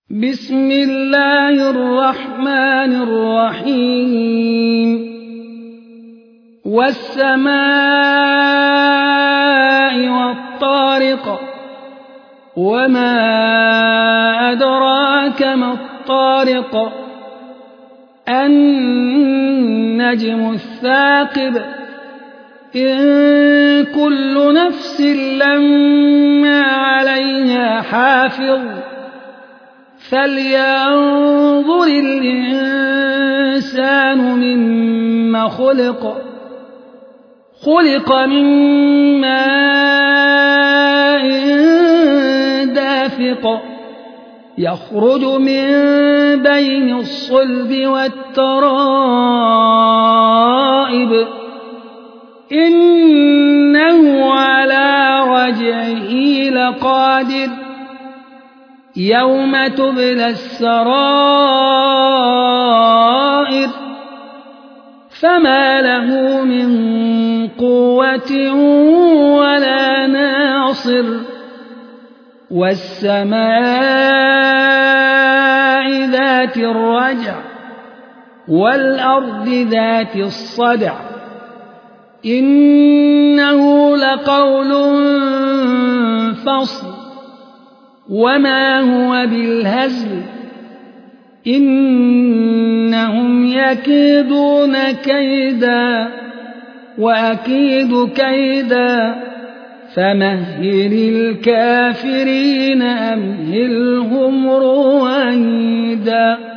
بسم الله الرحمن الرحيم والسماء والطارق وما أدراك ما الطارق النجم الثاقب إن كل نفس لما عليها حافظ فلينظر الإنسان مما خلق من ماء دافق يخرج من بين الصلب والترائب إنه على رجعه لقادر يوم تبلى السرائر فما له من قوة ولا ناصر والسماء ذات الرجع والأرض ذات الصدع إنه لقول فصل وما هو بالهزل إنهم يكيدون كيدا وأكيد كيدا فمهل الكافرين أمهلهم رويدا.